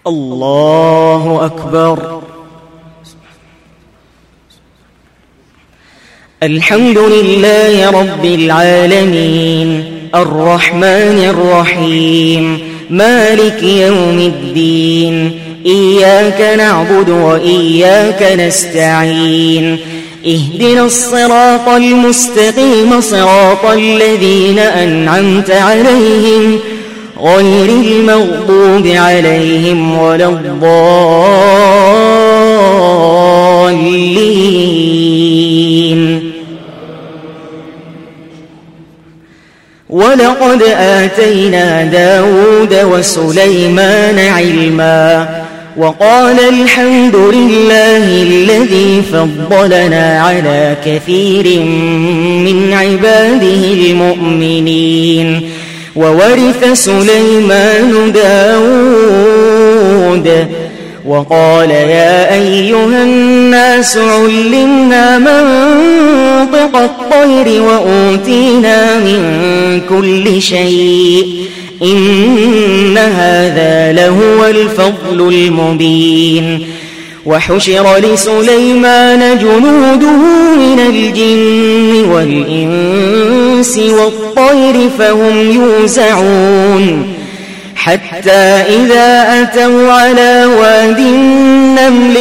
الله أكبر. الحمد لله رب العالمين الرحمن الرحيم مالك يوم الدين إياك نعبد وإياك نستعين اهدنا الصراط المستقيم صراط الذين أنعمت عليهم غير المغضوب عليهم ولا الضالين. ولقد آتينا داود وسليمان علما وقال الحمد لله الذي فضلنا على كثير من عباده المؤمنين. وورث سليمان داود وقال يا أيها الناس علمنا منطق الطير وأوتينا من كل شيء إن هذا لهو الفضل المبين. وحشر لسليمان جنوده من الجن والإنس والطير فهم يوزعون حتى إذا أتوا على واد النمل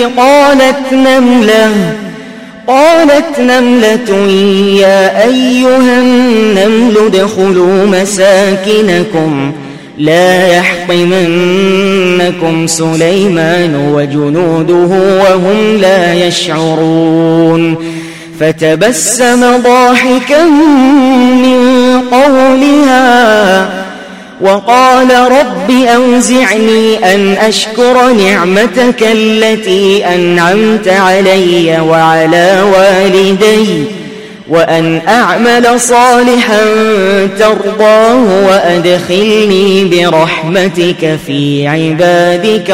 قالت نملة يا أيها النمل ادخلوا مساكنكم لا يحطمنكم سليمان وجنوده وهم لا يشعرون. فتبسم ضاحكا من قولها وقال رب أوزعني أن أشكر نعمتك التي أنعمت علي وعلى والدي وأن أعمل صالحا ترضاه وأدخلني برحمتك في عبادك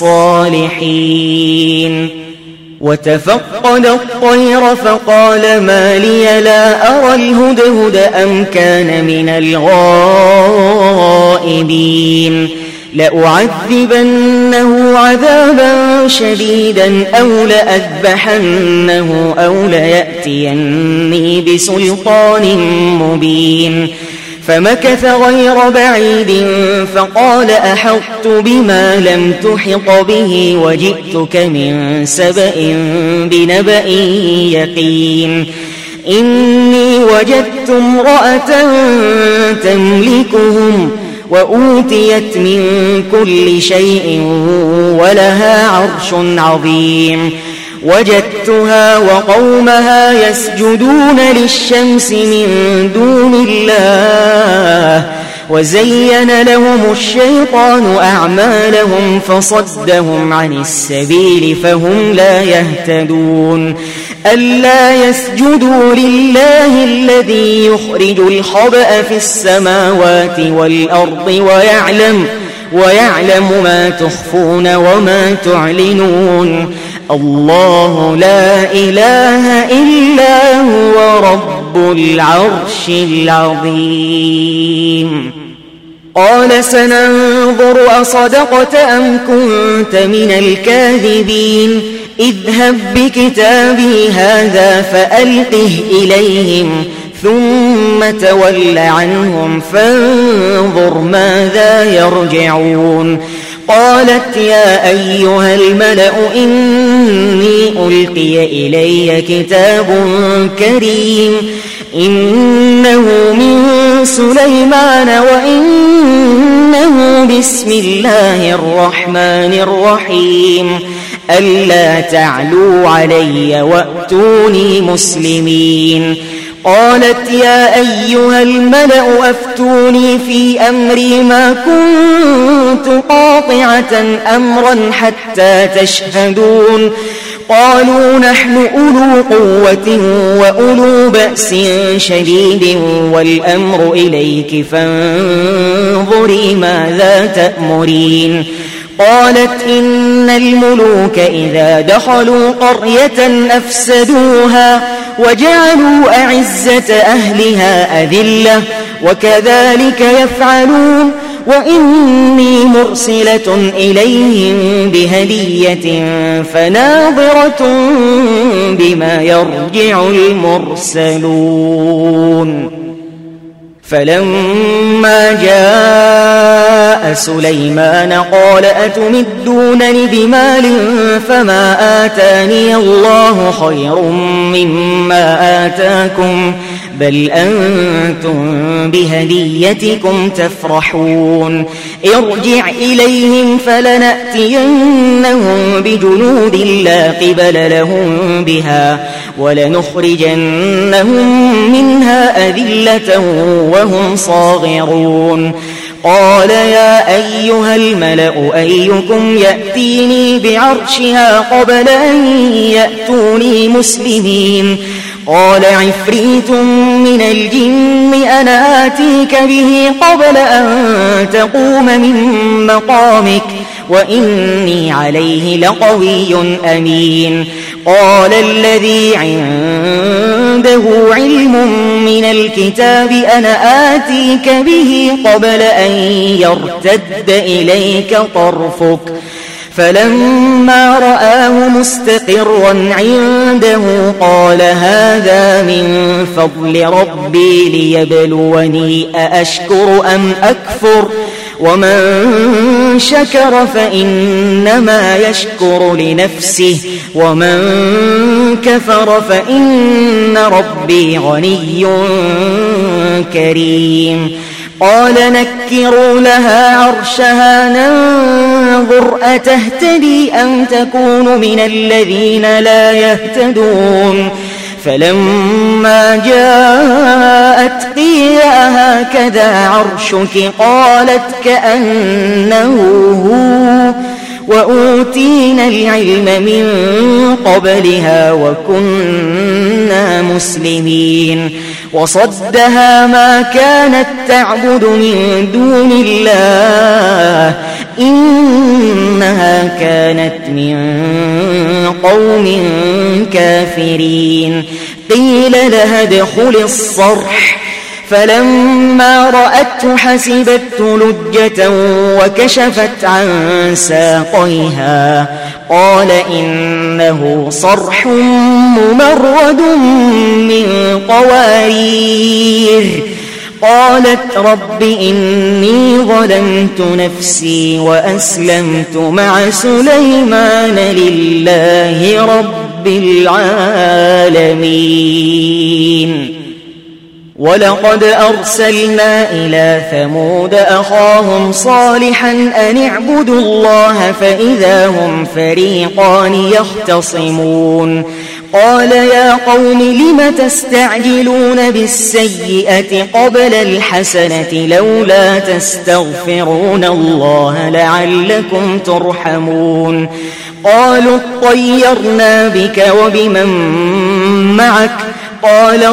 الصالحين. وتفقد الطير فقال ما لي لا أرى الهدهد أم كان من الغائبين. لأعذبنه عذابا شديدا أو لأذبحنه أو ليأتيني بسلطان مبين. فمكث غير بعيد فقال أحطت بما لم تحط به وجئتك من سبأ بنبأ يقين. إني وجدت امرأة تملكهم وأوتيت من كل شيء ولها عرش عظيم. وجدتها وقومها يسجدون للشمس من دون الله وزين لهم الشيطان أعمالهم فصدهم عن السبيل فهم لا يهتدون. ألا يسجدوا لله الذي يخرج الخبأ في السماوات والأرض ويعلم ما تخفون وما تعلنون. الله لا إله إلا هو رب العرش العظيم. قال سننظر أصدقت أم كنت من الكاذبين. اذهب بكتابي هذا فألقه إليهم ثم تول عنهم فانظر ماذا يرجعون. قالت يا أيها الملأ إني ألقي إلي كتاب كريم إنه من سليمان وإنه بسم الله الرحمن الرحيم ألا تعلوا علي وأتوني مسلمين. قالت يا أيها الملأ أفتوني في أمري ما كنت قاطعة أمرا حتى تشهدون. قالوا نحن أولو قوة وأولو بأس شديد والأمر إليك فانظري ماذا تأمرين. قالت إن الملوك إذا دخلوا قرية أفسدوها وجعلوا أعزة أهلها أذلة وكذلك يفعلون وإني مرسلة إليهم بهدية فناظرة بما يرجع المرسلون. فلما جاء سليمان قال أتمدونني بمال فما آتاني الله خير مما آتاكم بل أنتم بهديتكم تفرحون. ارجع إليهم فلنأتينهم بجنود لا قبل لهم بها ولنخرجنهم منها أذلة وهم صاغرون. قال يا أيها الملأ أيكم يأتيني بعرشها قبل أن يأتوني مسلمين؟ قال عفريت من الجن أنا آتيك به قبل أن تقوم من مقامك وإني عليه لقوي أمين. قال الذي عنده علم من الكتاب أنا آتيك به قبل أن يرتد إليك طرفك فلما رآه مستقرا عنده قال هذا من فضل ربي ليبلوني أأشكر أم أكفر ومن شكر فإنما يشكر لنفسه ومن كفر فإن ربي غني كريم. قال نكروا لها عرشها ننظر أتهتدي أم تكون من الذين لا يهتدون. فلما جاءت قيل هكذا عرشك قالت كأنه هو وأوتينا العلم من قبلها وكنا مسلمين. وصدها ما كانت تعبد من دون الله إنها كانت من قوم كافرين. قيل لها ادخل الصرح فلما رأته حسبته لجة وكشفت عن ساقيها قال إنه صرح ممرد من قوارير. قالت رب إني ظلمت نفسي وأسلمت مع سليمان لله رب العالمين. ولقد أرسلنا إلى ثمود أخاهم صالحا أن اعبدوا الله فإذا هم فريقان يختصمون. قال يا قوم لم تستعجلون بالسيئة قبل الحسنة لولا تستغفرون الله لعلكم ترحمون. قالوا اطيرنا بك وبمن معك قال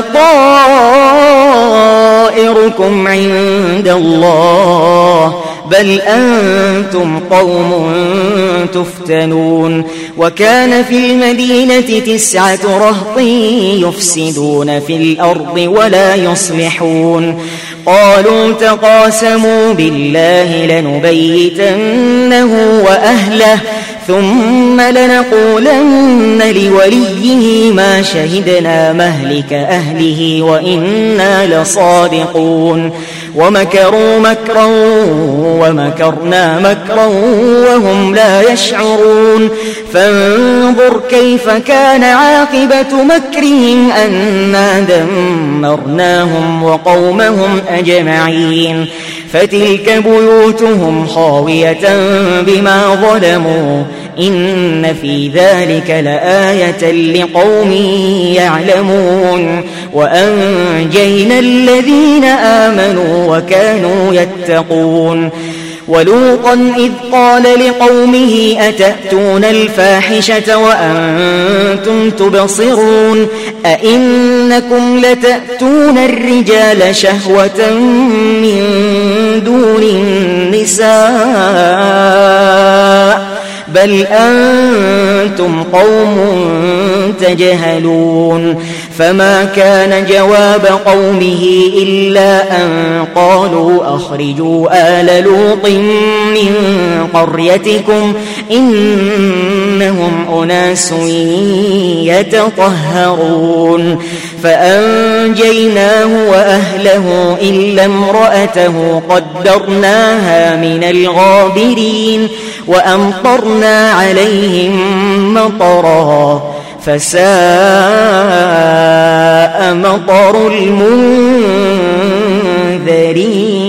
طائركم عند الله بل أنتم قوم تفتنون. وكان في المدينة 9 رهط يفسدون في الأرض ولا يصلحون. قالوا تقاسموا بالله لنبيتنه وأهله ثم لنقولن لوليه ما شهدنا مهلك أهله وإنا لصادقون. ومكروا مكرا ومكرنا مكرا وهم لا يشعرون. فانظر كيف كان عاقبة مكرهم أنا دمرناهم وقومهم أجمعين. فتلك بيوتهم خاوية بما ظلموا إن في ذلك لآية لقوم يعلمون. وأنجينا الذين آمنوا وكانوا يتقون. ولوطا إذ قال لقومه أتأتون الفاحشة وأنتم تبصرون أئنكم لتأتون الرجال شهوة من دون النساء بل أنتم قوم تجهلون. فما كان جواب قومه إلا أن قالوا أخرجوا آل لوط من قريتكم إنهم أناس يتطهرون فأنجيناه وأهله إلا امرأته قدرناها من الغابرين وأمطرنا عليهم مطرا فساء مطر المنذرين